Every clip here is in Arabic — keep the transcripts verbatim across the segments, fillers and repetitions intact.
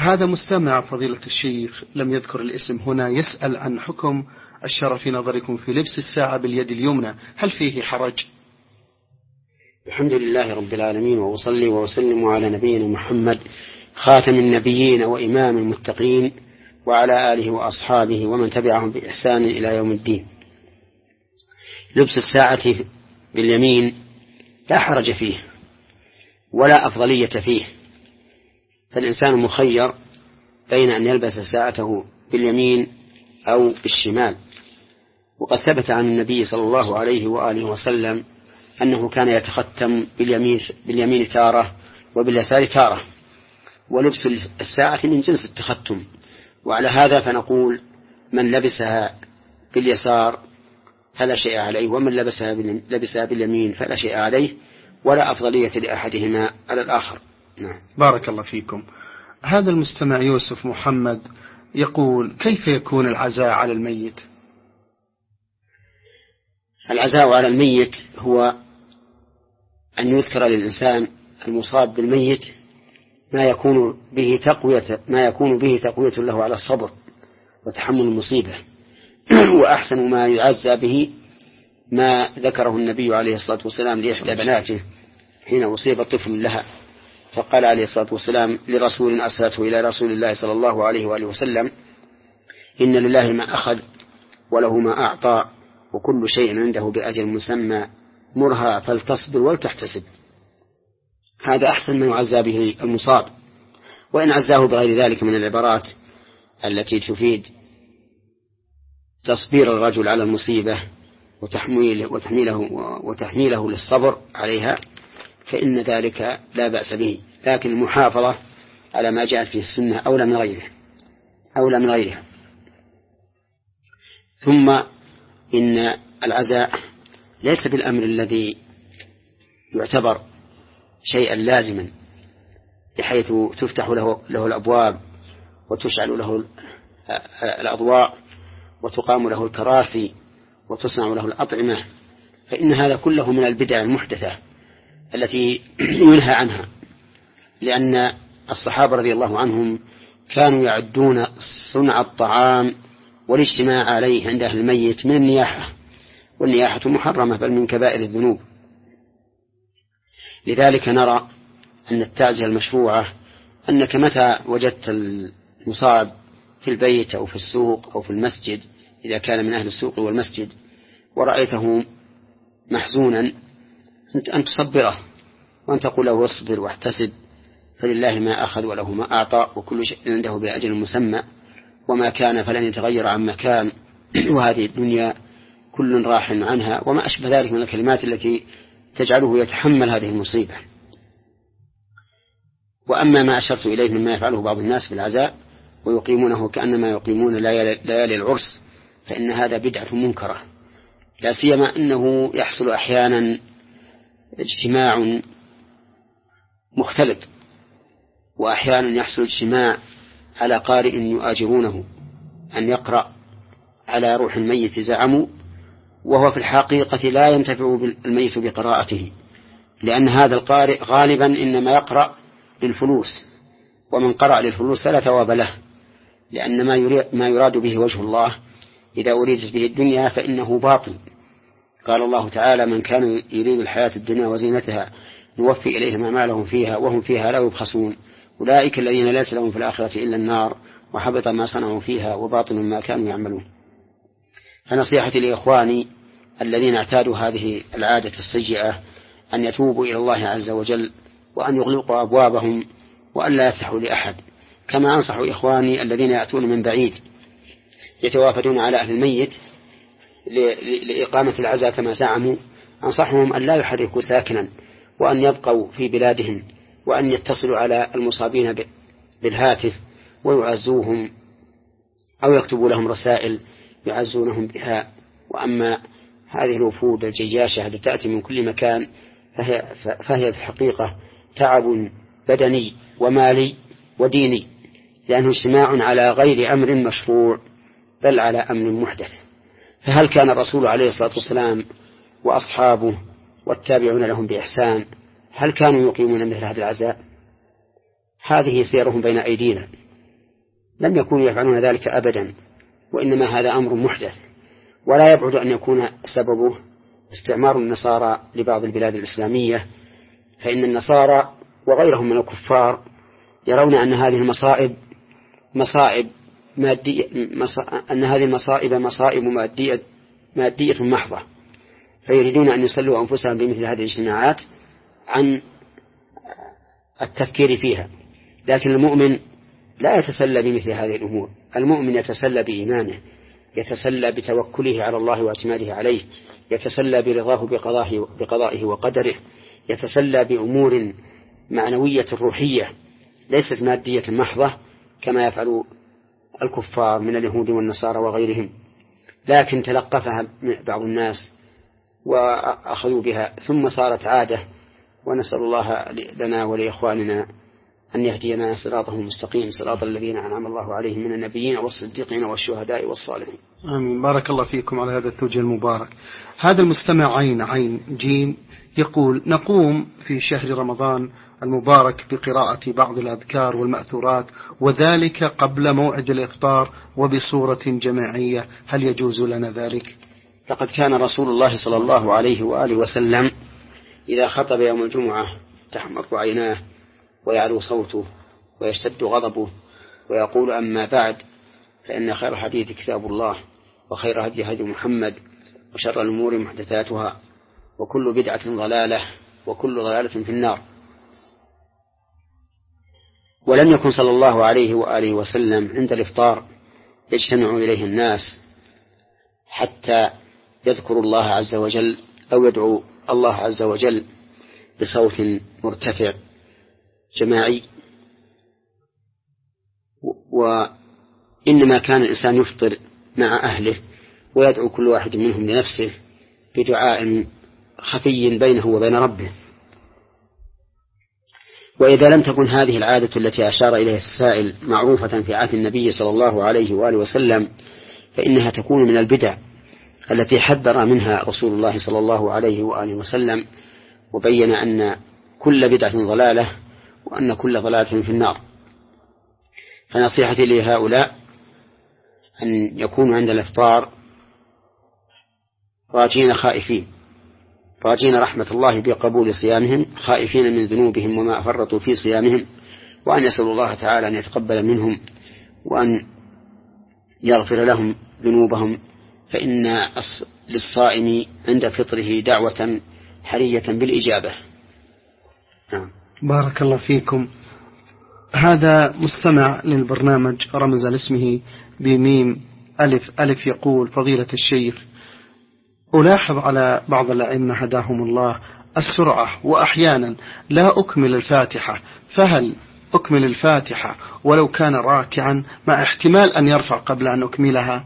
هذا مستمع فضيلة الشيخ لم يذكر الاسم هنا يسأل عن حكم الشرع في نظركم في لبس الساعة باليد اليمنى، هل فيه حرج؟ الحمد لله رب العالمين، وأصلي وأسلم على نبينا محمد خاتم النبيين وإمام المتقين وعلى آله وأصحابه ومن تبعهم بإحسان إلى يوم الدين. لبس الساعة باليمين لا حرج فيه ولا أفضلية فيه، فالإنسان مخير بين أن يلبس ساعته باليمين أو بالشمال. وقد ثبت عن النبي صلى الله عليه وآله وسلم أنه كان يتختم باليمين, باليمين تارة وباليسار تارة، ولبس الساعة من جنس التختم. وعلى هذا فنقول من لبسها باليسار فلا شيء عليه، ومن لبسها لبسها باليمين فلا شيء عليه، ولا أفضلية لأحدهما على الآخر. نعم. بارك الله فيكم. هذا المستمع يوسف محمد يقول: كيف يكون العزاء على الميت؟ العزاء على الميت هو أن يذكر للإنسان المصاب بالميت ما يكون به تقوية ما يكون به تقوية له على الصبر وتحمل المصيبة. وأحسن ما يعزى به ما ذكره النبي عليه الصلاة والسلام لإحدى بناته حين أصيب طفل لها، فقال عليه الصلاة والسلام لرسول أرسلته إلى رسول الله صلى الله عليه وآله وسلم: إن لله ما أخذ وله ما أعطى وكل شيء عنده بأجل مسمى، مرها فلتصبر ولتحتسب. هذا أحسن ما يعزى به المصاب. وإن عزاه بغير ذلك من العبارات التي تفيد تصبير الرجل على المصيبة وتحميله, وتحميله, وتحميله للصبر عليها فإن ذلك لا بأس به، لكن المحافظة على ما جاءت فيه السنة أولى من غيره أولى من غيرها. ثم إن العزاء ليس بالأمر الذي يعتبر شيئا لازما بحيث تفتح له, له الأبواب وتشعل له الأضواء وتقام له الكراسي وتصنع له الأطعمة، فإن هذا كله من البدع المحدثة التي ينهى عنها، لأن الصحابة رضي الله عنهم كانوا يعدون صنع الطعام والاجتماع عليه عند أهل الميت من النياحة، والنياحة محرمة بل من كبائر الذنوب. لذلك نرى أن التعزية المشروعة أنك متى وجدت المصاب في البيت أو في السوق أو في المسجد إذا كان من أهل السوق والمسجد ورأيته محزونا أن تصبره وأن تقول له: اصبر واحتسب، فلله ما أخذ وله ما أعطى وكل شيء عنده بأجل مسمى، وما كان فلن يتغير عن مكان، وهذه الدنيا كل راح عنها، وما أشبه ذلك من الكلمات التي تجعله يتحمل هذه المصيبة. وأما ما أشرت إليه مما يفعله بعض الناس في العزاء ويقيمونه كأنما يقيمون ليالي العرس، فإن هذا بدعة منكرة، لا سيما أنه يحصل أحيانا اجتماع مختلط، وأحيانا يحصل اجتماع على قارئ يؤاجرونه أن يقرأ على روح الميت زعموا، وهو في الحقيقة لا ينتفع الميت بقراءته، لأن هذا القارئ غالبا إنما يقرأ للفلوس، ومن قرأ للفلوس فلا ثواب له، لأن ما يراد به وجه الله إذا أريدت به الدنيا فإنه باطل. قال الله تعالى: من كان يريد الحياة الدنيا وزينتها نوفي إليهم أعمالهم فيها وهم فيها لا يبخسون، أولئك الذين ليس لهم في الآخرة إلا النار وحبط ما صنعوا فيها وباطل ما كانوا يعملون. فنصيحتي لإخواني الذين اعتادوا هذه العادة السيئة أن يتوبوا إلى الله عز وجل، وأن يغلقوا أبوابهم وأن لا يفتحوا لأحد. كما أنصح إخواني الذين يأتون من بعيد يتوافدون على أهل الميت لإقامة العزاء كما زعموا، أنصحهم أن لا يحركوا ساكنا، وأن يبقوا في بلادهم، وأن يتصلوا على المصابين بالهاتف ويعزوهم أو يكتبوا لهم رسائل يعزونهم بها. وأما هذه الوفود الجياشة التي تأتي من كل مكان فهي, فهي في الحقيقة تعب بدني ومالي وديني، لأنه اجتماع على غير أمر مشروع بل على أمر محدث. فهل كان الرسول عليه الصلاة والسلام وأصحابه والتابعون لهم بإحسان هل كانوا يقيمون مثل هذا العزاء؟ هذه سيرهم بين أيدينا، لم يكونوا يفعلون ذلك أبدا، وإنما هذا أمر محدث، ولا يبعد أن يكون سببه استعمار النصارى لبعض البلاد الإسلامية، فإن النصارى وغيرهم من الكفار يرون أن هذه المصائب مصائب مادية، أن هذه المصائب مصائب مادية مادية محضة، فيريدون أن يسلوا أنفسهم بمثل هذه الاجتماعات عن التفكير فيها. لكن المؤمن لا يتسلى بمثل هذه الأمور، المؤمن يتسلى بإيمانه، يتسلى بتوكله على الله واعتماده عليه، يتسلى برضاه بقضائه, بقضائه وقدره، يتسلى بأمور معنوية روحية ليست مادية محضة كما يفعل الكفار من اليهود والنصارى وغيرهم، لكن تلقفها بعض الناس وأخذوا بها ثم صارت عادة. ونسأل الله لنا ولإخواننا أن يهدينا صراطه المستقيم، صراط الذين أنعم الله عليهم من النبيين والصديقين والشهداء والصالحين. آمين. بارك الله فيكم على هذا التوجيه المبارك. هذا المستمع عين عين جيم يقول: نقوم في شهر رمضان المبارك بقراءة بعض الأذكار والمأثورات، وذلك قبل موعد الإفطار وبصورة جماعية، هل يجوز لنا ذلك؟ لقد كان رسول الله صلى الله عليه وآله وسلم إذا خطب يوم الجمعة تحمر عيناه ويعلو صوته ويشتد غضبه ويقول: أما بعد، فإن خير الحديث كتاب الله، وخير هدي هدي محمد، وشر الأمور محدثاتها، وكل بدعة ضلالة، وكل ضلالة في النار. ولم يكن صلى الله عليه وآله وسلم عند الإفطار يجتمع إليه الناس حتى يذكروا الله عز وجل أو يدعو الله عز وجل بصوت مرتفع جماعي، وإنما كان الإنسان يفطر مع أهله ويدعو كل واحد منهم لنفسه بدعاء خفي بينه وبين ربه. وإذا لم تكن هذه العادة التي أشار إليها السائل معروفة في عهد النبي صلى الله عليه وآله وسلم، فإنها تكون من البدع التي حذر منها رسول الله صلى الله عليه وآله وسلم، وبين أن كل بدعة ضلالة، وأن كل ضلالة في النار. فنصيحتي لهؤلاء أن يكونوا عند الإفطار راجين خائفين، راجين رحمة الله بقبول صيامهم، خائفين من ذنوبهم وما أفرطوا في صيامهم، وأن يسألوا الله تعالى أن يتقبل منهم وأن يغفر لهم ذنوبهم، فإن للصائم عند فطره دعوة حرية بالإجابة. نعم. بارك الله فيكم. هذا مستمع للبرنامج رمز لاسمه بميم ألف ألف يقول: فضيلة الشيخ، ألاحظ على بعض الأئمة هداهم الله السرعة، وأحيانا لا أكمل الفاتحة، فهل أكمل الفاتحة ولو كان راكعا مع احتمال أن يرفع قبل أن أكملها؟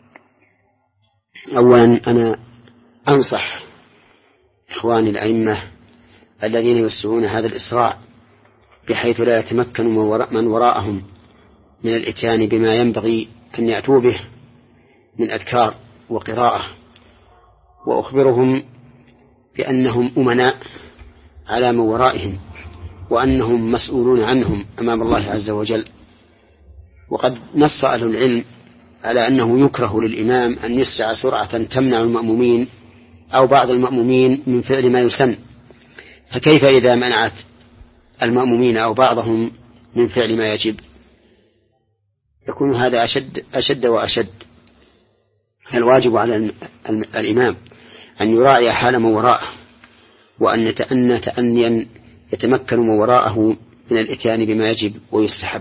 أولا أنا أنصح إخواني الأئمة الذين يسرون هذا الإسراع بحيث لا يتمكن من وراءهم من الإتيان بما ينبغي أن يأتوا به من أذكار وقراءة، وأخبرهم بأنهم أمناء على من ورائهم، وأنهم مسؤولون عنهم أمام الله عز وجل. وقد نص أهل العلم على أنه يكره للإمام أن يسرع سرعة تمنع المأمومين أو بعض المأمومين من فعل ما يسن، فكيف إذا منعت المأمومين أو بعضهم من فعل ما يجب؟ يكون هذا أشد, أشد وأشد. الواجب على الإمام أن يراعي حال من وراءه، وأن يتأنى تأنيا يتمكن من وراءه من الإتيان بما يجب ويستحب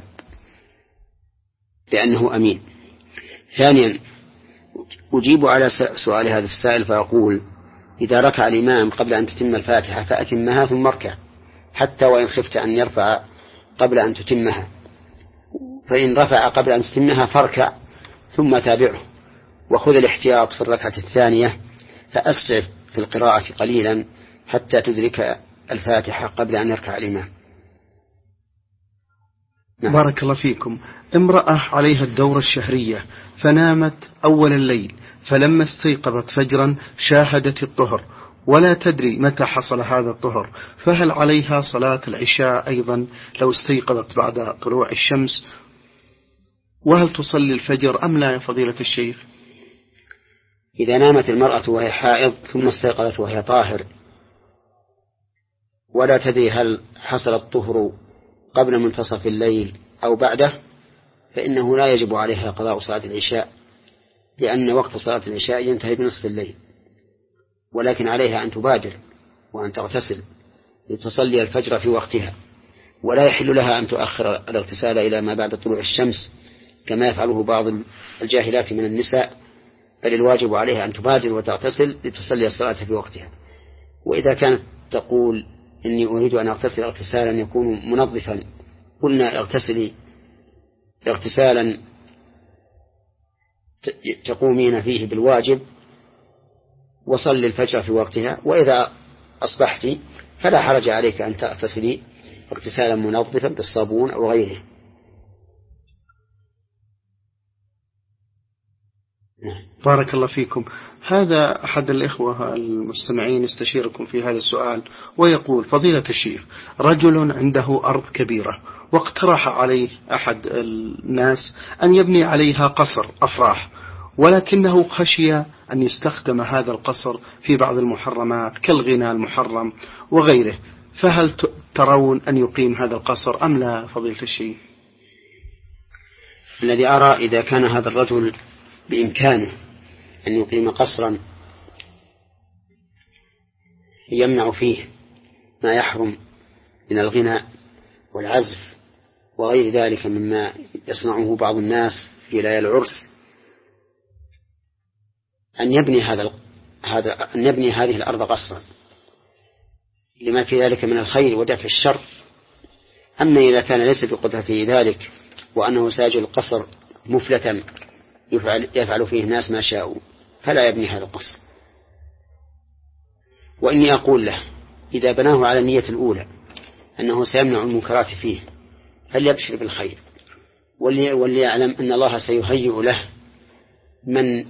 لأنه أمين. ثانيا، أجيب على سؤال هذا السائل فأقول: إذا ركع الإمام قبل أن تتم الفاتحة فأتمها ثم اركع، حتى وإن خفت أن يرفع قبل أن تتمها، فإن رفع قبل أن تتمها فاركع ثم تابعه، وخذ الاحتياط في الركعة الثانية فأسرع في القراءة قليلا حتى تدرك الفاتحة قبل أن يركع الإمام. نعم. بارك الله فيكم. امرأة عليها الدورة الشهرية فنامت أول الليل، فلما استيقظت فجرا شاهدت الطهر ولا تدري متى حصل هذا الطهر، فهل عليها صلاة العشاء أيضا لو استيقظت بعد طلوع الشمس؟ وهل تصلي الفجر أم لا يا فضيلة الشيخ؟ إذا نامت المرأة وهي حائض ثم استيقظت وهي طاهر ولا تدري هل حصل الطهر قبل منتصف الليل أو بعده، فإنه لا يجب عليها قضاء صلاة العشاء، لأن وقت صلاة العشاء ينتهي بنصف الليل، ولكن عليها أن تبادر وأن تغتسل لتصلي الفجر في وقتها، ولا يحل لها أن تؤخر الاغتسال إلى ما بعد طلوع الشمس كما يفعله بعض الجاهلات من النساء، بل الواجب عليها أن تبادر وتغتسل لتصلي الصلاة في وقتها. وإذا كانت تقول إني أريد أن أغتسل اغتسالا يكون منظفا، قلنا اغتسلي اغتسالا تقومين فيه بالواجب وصلي الفجر في وقتها، وإذا أصبحت فلا حرج عليك أن تغتسلي اغتسالا منظفا بالصابون أو غيره. بارك الله فيكم. هذا أحد الإخوة المستمعين يستشيركم في هذا السؤال ويقول: فضيلة الشيخ، رجل عنده أرض كبيرة واقترح عليه أحد الناس أن يبني عليها قصر أفراح، ولكنه خشي أن يستخدم هذا القصر في بعض المحرمات كالغناء المحرم وغيره، فهل ترون أن يقيم هذا القصر أم لا فضيلة الشيخ؟ الذي أرى إذا كان هذا الرجل بإمكانه أن يقيم قصرا يمنع فيه ما يحرم من الغناء والعزف وغير ذلك مما يصنعه بعض الناس في ليالي العرس، أن يبني هذا هذا أن يبني هذه الأرض قصرا لما في ذلك من الخير ودفع الشر. أما إذا كان ليس بقدرته ذلك وأنه ساجل القصر مفلتا يفعل, يفعل فيه الناس ما شاءوا، فلا يبني هذا القصر. وإني أقول له إذا بناه على النية الأولى أنه سيمنع المنكرات فيه فليبشر بالخير، وليعلم أن الله سيهيئ له من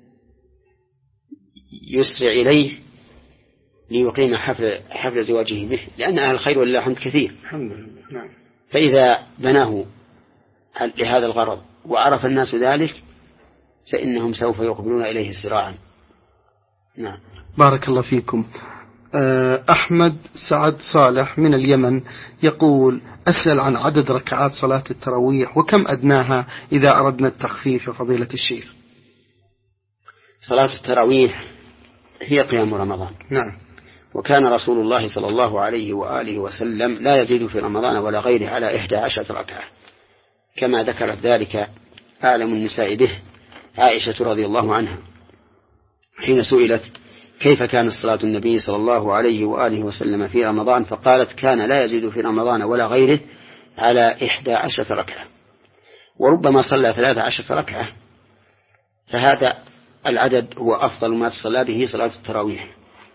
يسرع إليه ليقيم حفل, حفل زواجه به، لأن أهل الخير ولله الحمد كثير. نعم. فإذا بناه لهذا الغرض وعرف الناس ذلك فإنهم سوف يقبلون إليه سراعا. نعم. بارك الله فيكم. أحمد سعد صالح من اليمن يقول: أسأل عن عدد ركعات صلاة التراويح وكم أدناها إذا أردنا التخفيف فضيلة الشيخ؟ صلاة التراويح هي قيام رمضان. نعم. وكان رسول الله صلى الله عليه وآله وسلم لا يزيد في رمضان ولا غيره على إحدى عشرة ركعة، كما ذكرت ذلك أعلم النساء به عائشة رضي الله عنها حين سئلت كيف كانت صلاة النبي صلى الله عليه وآله وسلم في رمضان، فقالت: كان لا يزيد في رمضان ولا غيره على إحدى عشرة ركعة، وربما صلى ثلاثة عشرة ركعة، فهذا العدد هو أفضل ما تصلى به صلاة التراويح.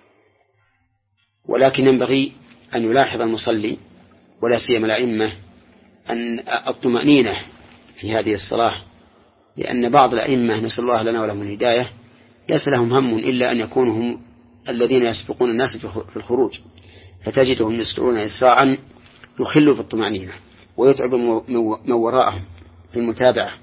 ولكن ينبغي أن يلاحظ المصلي ولا سيما الأئمة أن الطمأنينة في هذه الصلاة، لأن بعض الأئمة نسأل الله لنا ولهم الهداية ليس لهم هم إلا أن يكونوا هم الذين يسبقون الناس في الخروج، فتجدهم يسرعون إسراعا يخل في الطمأنينة ويتعب من وراءهم في المتابعة.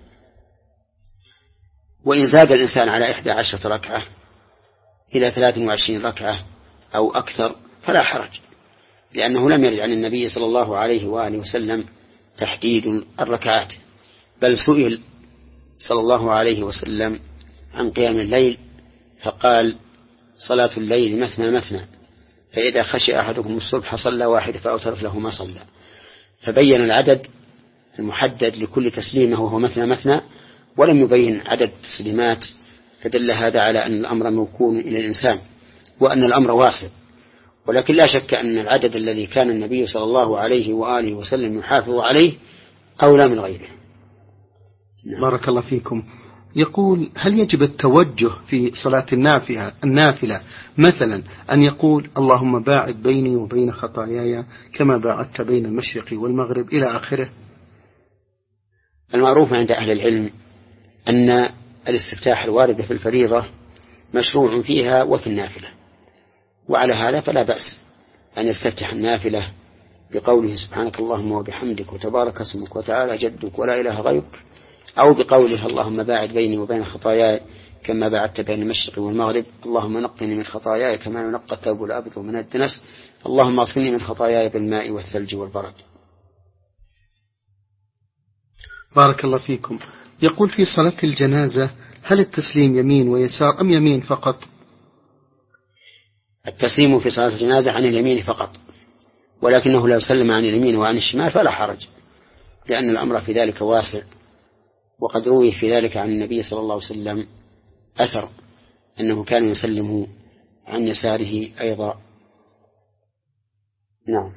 وإن زاد الإنسان على إحدى عشرة ركعة إلى ثلاث وعشرين ركعة أو أكثر فلا حرج، لأنه لم يرد عن النبي صلى الله عليه وآله وسلم تحديد الركعات، بل سئل صلى الله عليه وسلم عن قيام الليل فقال: صلاة الليل مثنى مثنى، فإذا خشي أحدكم الصبح صلى واحد فأوترت له ما صلى، فبين العدد المحدد لكل تسليمة وهو مثنى مثنى، ولم يبين عدد تسليمات، فدل هذا على أن الأمر موكول إلى الإنسان وأن الأمر واسع. ولكن لا شك أن العدد الذي كان النبي صلى الله عليه وآله وسلم يحافظ عليه أولى من غيره. بارك الله فيكم. يقول: هل يجب التوجه في صلاة النافلة النافلة مثلا أن يقول: اللهم باعد بيني وبين خطاياي كما باعدت بين المشرق والمغرب إلى آخره؟ المعروف عند أهل العلم أن الاستفتاح الوارد في الفريضة مشروع فيها وفي النافلة، وعلى هذا فلا بأس أن يستفتح النافلة بقوله: سبحانك اللهم وبحمدك وتبارك اسمك وتعالى جدك ولا إله غيرك، أو بقوله اللهم باعد بيني وبين خطاياي كما باعدت بين المشرق والمغرب، اللهم نقني من خطاياي كما ينقى الثوب الأبيض من الدنس، اللهم اغسلني من خطاياي بالماء والثلج والبرد. بارك الله فيكم. يقول في صلاة الجنازة هل التسليم يمين ويسار أم يمين فقط؟ التسليم في صلاة الجنازة عن اليمين فقط، ولكنه لا يسلم عن اليمين وعن الشمال فلا حرج، لأن الأمر في ذلك واسع، وقد روي في ذلك عن النبي صلى الله عليه وسلم أثر أنه كان يسلم عن يساره أيضا. نعم.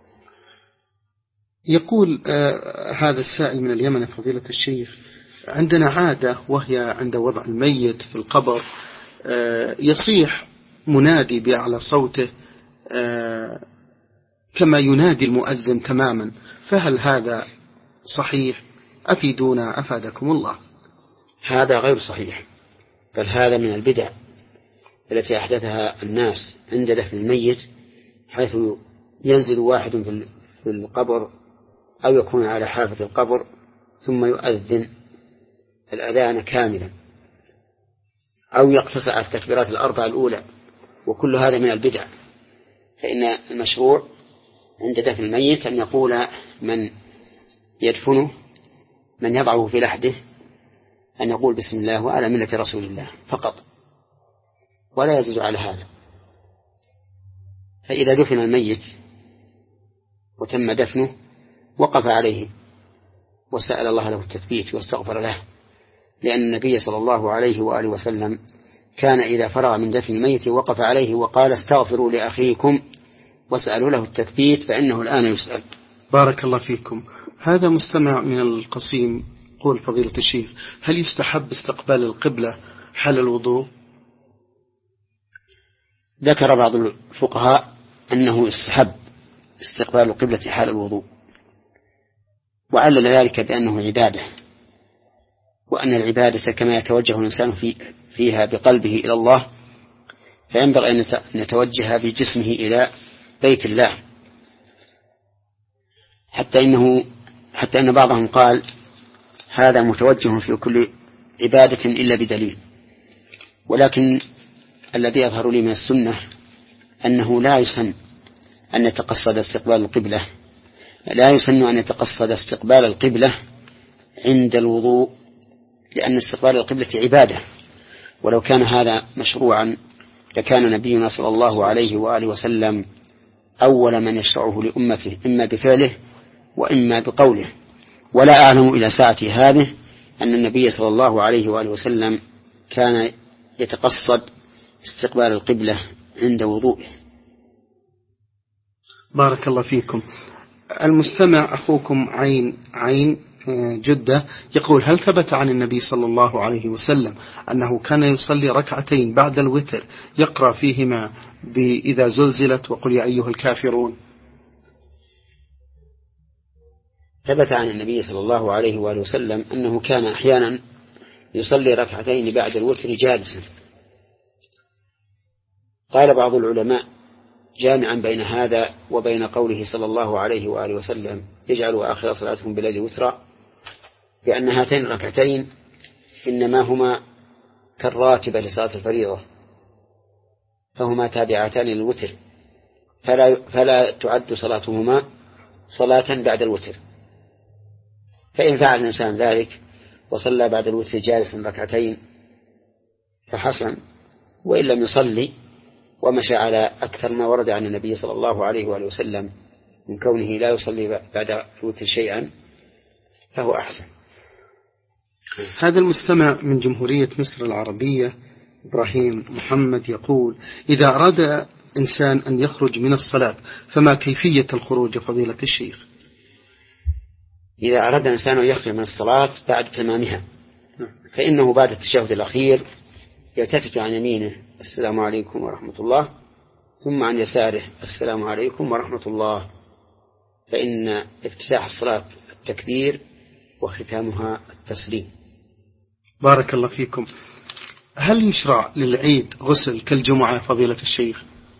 يقول آه هذا السائل من اليمن فضيلة الشيخ، عندنا عادة وهي عند وضع الميت في القبر آه يصيح منادي بأعلى صوته آه كما ينادي المؤذن تماما، فهل هذا صحيح؟ أفيدونا أفادكم الله. هذا غير صحيح، بل هذا من البدع التي أحدثها الناس عند دفن الميت، حيث ينزل واحد في القبر أو يكون على حافة القبر ثم يؤذن الأذان كاملا، أو يقتصر على التكبيرات الأربع الأولى، وكل هذا من البدع. فإن المشروع عند دفن الميت أن يقول من يدفنه من يضعه في لحده أن يقول بسم الله وعلى ملة رسول الله فقط، ولا يزيد على هذا. فإذا دفن الميت وتم دفنه وقف عليه وسأل الله له التثبيت واستغفر له، لأن النبي صلى الله عليه وآله وسلم كان إذا فرغ من دفن الميت وقف عليه وقال استغفروا لأخيكم وسألوا له التثبيت فإنه الآن يسأل. بارك الله فيكم. هذا مستمع من القصيم قول فضيلة الشيخ، هل يستحب استقبال القبلة حال الوضوء؟ ذكر بعض الفقهاء أنه يستحب استقبال القبلة حال الوضوء، وعلل ذلك بأنه عبادة، وأن العبادة كما يتوجه الإنسان في فيها بقلبه إلى الله، فينبغي أن يتوجه بجسمه إلى بيت الله، حتى إنه حتى إن بعضهم قال هذا متوجه في كل عبادة إلا بدليل. ولكن الذي يظهر لي من السنة أنه لا يسن أن يتقصد استقبال القبلة، لا يسن أن يتقصد استقبال القبلة عند الوضوء، لأن استقبال القبلة عبادة، ولو كان هذا مشروعا لكان نبينا صلى الله عليه وآله وسلم أول من يشرعه لأمته إما بفعله وإما بقوله. ولا أعلم إلى ساعة هذه أن النبي صلى الله عليه وآله وسلم كان يتقصد استقبال القبلة عند وضوءه. بارك الله فيكم. المستمع أخوكم عين عين جدة يقول هل ثبت عن النبي صلى الله عليه وسلم أنه كان يصلي ركعتين بعد الوتر يقرأ فيهما بإذا زلزلت وقل يا أيها الكافرون؟ ثبت عن النبي صلى الله عليه وآله وسلم أنه كان أحيانا يصلي ركعتين بعد الوتر جالسا. قال بعض العلماء جامعا بين هذا وبين قوله صلى الله عليه وآله وسلم اجعلوا آخر صلاتكم بالليل وترا، بأن هاتين الركعتين إنما هما كالراتبة لصلاة الفريضة، فهما تابعتان للوتر، فلا, فلا تعد صلاتهما صلاة بعد الوتر. فإن فعل الإنسان ذلك وصلى بعد الوتر جالسا ركعتين فحسن، وإن لم يصلي ومشى على أكثر ما ورد عن النبي صلى الله عليه وآله وسلم من كونه لا يصلي بعد الوتر شيئا فهو أحسن. هذا المستمع من جمهورية مصر العربية إبراهيم محمد يقول إذا أراد إنسان أن يخرج من الصلاة فما كيفية الخروج فضيلة الشيخ؟ إذا أراد إنسان أن يخرج من الصلاة بعد تمامها فإنه بعد التشهد الأخير يلتفت عن يمينه السلام عليكم ورحمة الله، ثم عن يساره السلام عليكم ورحمة الله، فإن افتتاح الصلاة التكبير وختامها التسليم. بارك الله فيكم. هل يشرع للعيد غسل كالجمعة فضيلة الشيخ؟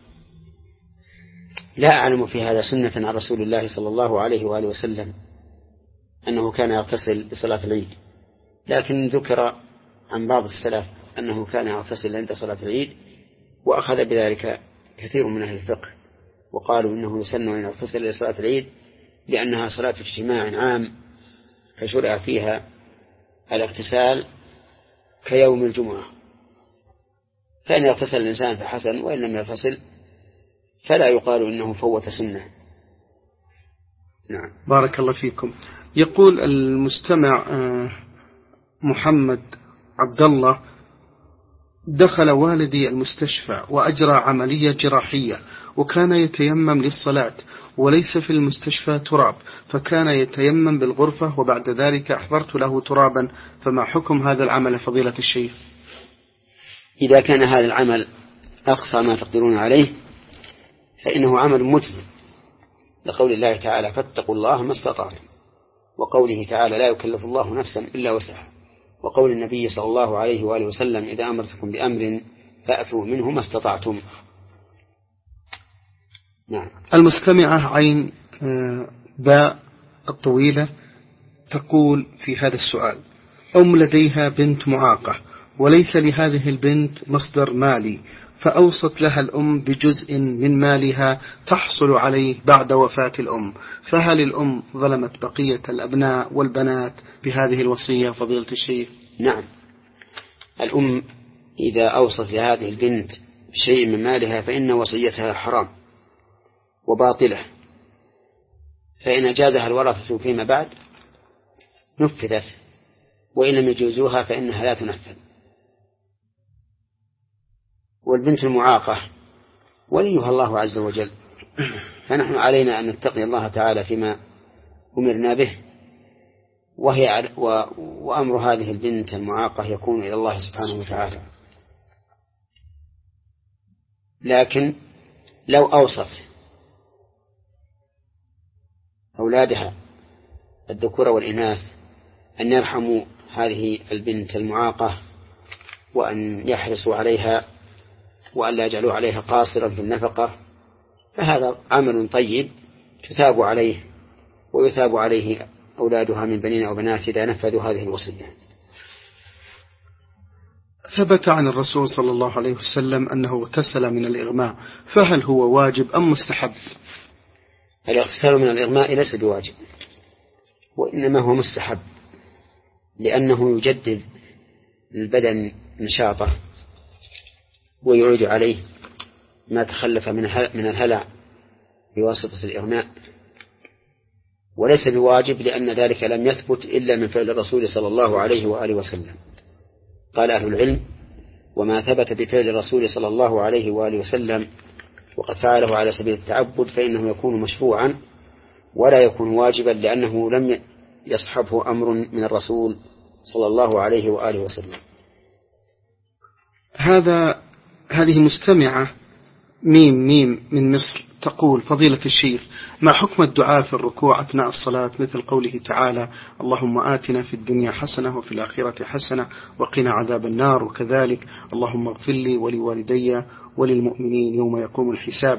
لا أعلم في هذا سنة عن رسول الله صلى الله عليه وآله وسلم أنه كان يغتسل لصلاة العيد، لكن ذكر عن بعض السلف أنه كان يغتسل عند صلاة العيد، وأخذ بذلك كثير من أهل الفقه، وقالوا إنه يسن أن يغتسل لصلاة العيد لأنها صلاة اجتماع عام فشرع فيها الاغتسال كيوم الجمعة، فإن يغتسل الإنسان فحسن، وإن لم يغتسل فلا يقال إنه فوت سنة. نعم. بارك الله فيكم. يقول المستمع محمد عبد الله: دخل والدي المستشفى وأجرى عملية جراحية، وكان يتيمم للصلاة وليس في المستشفى تراب، فكان يتيمم بالغرفة، وبعد ذلك أحضرت له ترابا، فما حكم هذا العمل فضيلة الشيخ؟ إذا كان هذا العمل أقصى ما تقدرون عليه فإنه عمل مجزي، لقول الله تعالى: فاتقوا الله ما استطعتم، وقوله تعالى: لا يكلف الله نفسا إلا وسعها، وقول النبي صلى الله عليه وآله وسلم: إذا أمرتكم بأمر فأتوا منه ما استطعتم. نعم. المستمعة عين باء الطويلة تقول في هذا السؤال: أم لديها بنت معاقة وليس لهذه البنت مصدر مالي، فأوصت لها الأم بجزء من مالها تحصل عليه بعد وفاة الأم، فهل الأم ظلمت بقية الأبناء والبنات بهذه الوصية فضيلة الشيخ؟ نعم، الأم إذا أوصت لهذه البنت بشيء من مالها فإن وصيتها حرام وباطلة، فإن جازها الورثة فيما بعد نفذت، وإن لم يجوزوها فإنها لا تنفذ. والبنت المعاقة وليها الله عز وجل، فنحن علينا أن نتقي الله تعالى فيما أمرنا به، وهي وأمر هذه البنت المعاقة يكون إلى الله سبحانه وتعالى. لكن لو أوصت أولادها الذكور والإناث أن يرحموا هذه البنت المعاقة وأن يحرصوا عليها وأن لا يجعلوا عليها قاصرا في النفقة، فهذا عمل طيب تثاب عليه ويثاب عليه أولادها من بنين وبنات إذا نفذوا هذه الوصية. ثبت عن الرسول صلى الله عليه وسلم أنه اغتسل من الإغماء، فهل هو واجب أم مستحب؟ الاغتسال من الإغماء ليس بواجب، وإنما هو مستحب، لأنه يجدد البدن نشاطه ويعيد عليه ما تخلف من الهلع بواسطة الإغماء، وليس بواجب لأن ذلك لم يثبت إلا من فعل الرسول صلى الله عليه وآله وسلم. قال أهل العلم: وما ثبت بفعل الرسول صلى الله عليه وآله وسلم وقد فعله على سبيل التعبد فإنه يكون مشروعا ولا يكون واجبا، لأنه لم يصحبه أمر من الرسول صلى الله عليه وآله وسلم. هذا هذه مستمعة ميم ميم من مصر تقول: فضيلة الشيخ، ما حكم الدعاء في الركوع أثناء الصلاة مثل قوله تعالى: اللهم آتنا في الدنيا حسنة وفي الآخرة حسنة وقنا عذاب النار، وكذلك اللهم اغفر لي ولوالدي وللمؤمنين يوم يقوم الحساب؟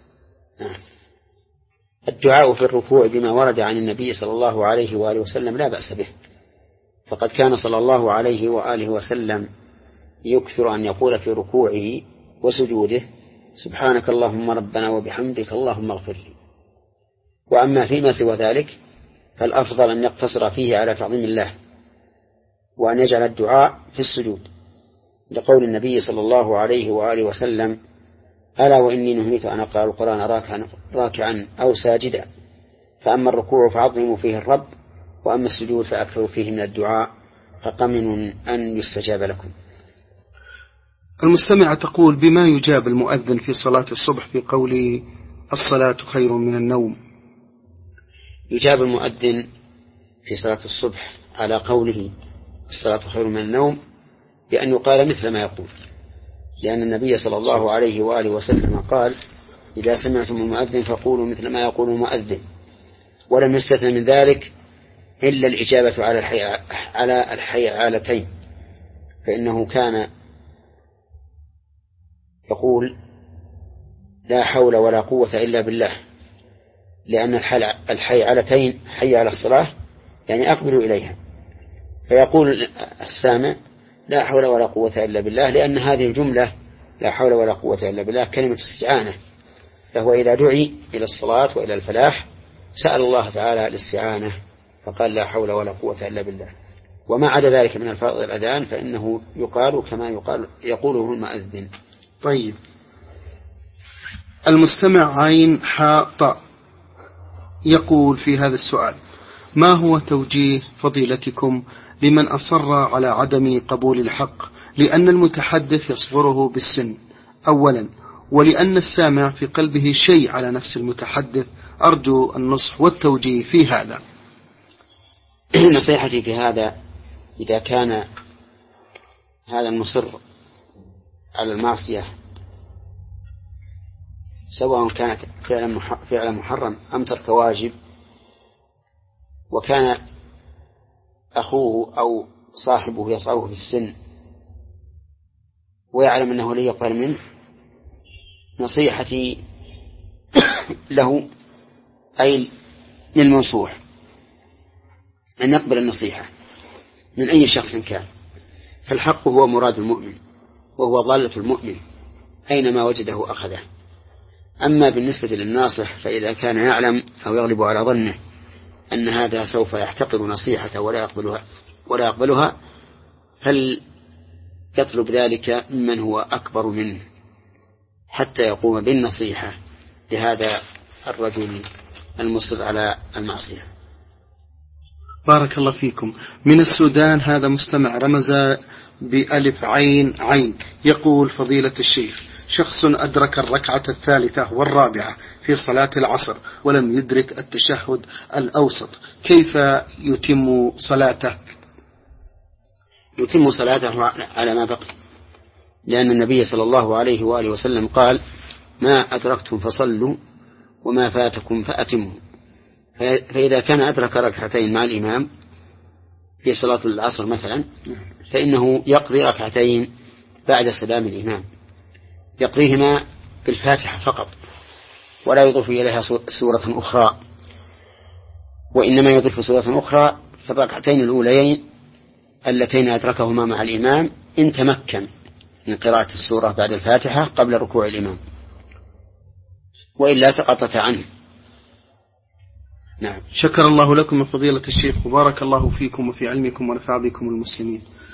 الدعاء في الركوع بما ورد عن النبي صلى الله عليه وآله وسلم لا بأس به، فقد كان صلى الله عليه وآله وسلم يكثر أن يقول في ركوعه وسجوده: سبحانك اللهم ربنا وبحمدك اللهم اغفر لي. وأما فيما سوى ذلك فالأفضل أن يقتصر فيه على تعظيم الله، وأن يجعل الدعاء في السجود، لقول النبي صلى الله عليه وآله وسلم: ألا وإني نهيت أن أقرأ القرآن راكعا, راكعا أو ساجدا، فأما الركوع فعظموا فيه الرب، وأما السجود فأكثروا فيه من الدعاء، فقمن أن يستجاب لكم. المستمعة تقول: بما يجاب المؤذن في صلاة الصبح في قوله الصلاة خير من النوم؟ يجاب المؤذن في صلاة الصبح على قوله الصلاة خير من النوم بأن يقال مثل ما يقول، لأن النبي صلى الله عليه وآله وسلم قال: إذا سمعتم المؤذن فقولوا مثل ما يقول المؤذن، ولم يستثن من ذلك إلا الإجابة على الحي على الحيعالتين، فإنه كان يقول: لا حول ولا قوة إلا بالله، لأن الحيعلتين حي على الصلاة يعني أقبلوا إليها، فيقول السامع لا حول ولا قوة إلا بالله، لأن هذه الجملة لا حول ولا قوة إلا بالله كلمة استعانة، فهو إذا دعي إلى الصلاة وإلى الفلاح سأل الله تعالى الاستعانة فقال لا حول ولا قوة إلا بالله. وما عدا ذلك من الفاظ الأذان فإنه يقال كما يقال يقوله المؤذن. طيب، المستمع عين حاء طاء يقول في هذا السؤال: ما هو توجيه فضيلتكم لمن أصر على عدم قبول الحق لأن المتحدث يصغره بالسن أولا، ولأن السامع في قلبه شيء على نفس المتحدث؟ أرجو النصح والتوجيه في هذا. نصيحتي في هذا: إذا كان هذا المصر على المعصية سواء كانت فعلا محرم أم ترك واجب، وكان أخوه أو صاحبه يصعبه في السن ويعلم أنه لا يقبل منه، نصيحتي له أي للمنصوح أن يقبل النصيحة من أي شخص كان، فالحق هو مراد المؤمن وهو ضالة المؤمن أينما وجده أخذه. أما بالنسبة للناصح فإذا كان يعلم أو يغلب على ظنه أن هذا سوف يحتقر نصيحته ولا يقبلها ولا يقبلها هل يطلب ذلك ممن هو أكبر منه حتى يقوم بالنصيحة لهذا الرجل المصر على المعصية. بارك الله فيكم. من السودان هذا مستمع رمز بألف عين عين يقول: فضيلة الشيخ، شخص أدرك الركعة الثالثة والرابعة في صلاة العصر ولم يدرك التشهد الأوسط، كيف يتم صلاته؟ يتم صلاته على ما بقي، لأن النبي صلى الله عليه وآله وسلم قال: ما أدركتم فصلوا وما فاتكم فأتموا. فإذا كان أدرك ركعتين مع الإمام في صلاة العصر مثلا فإنه يقضي ركعتين بعد سلام الإمام، يقضيهما بالفاتحة فقط ولا يضيف إليها سورة أخرى، وإنما يضيف سورة أخرى في الركعتين الأوليين اللتين أدركهما مع الإمام إن تمكن من قراءة السورة بعد الفاتحة قبل ركوع الإمام، وإلا سقطت عنه. نعم. شكر الله لكم فضيلة الشيخ وبارك الله فيكم وفي علمكم ونفع بكم المسلمين.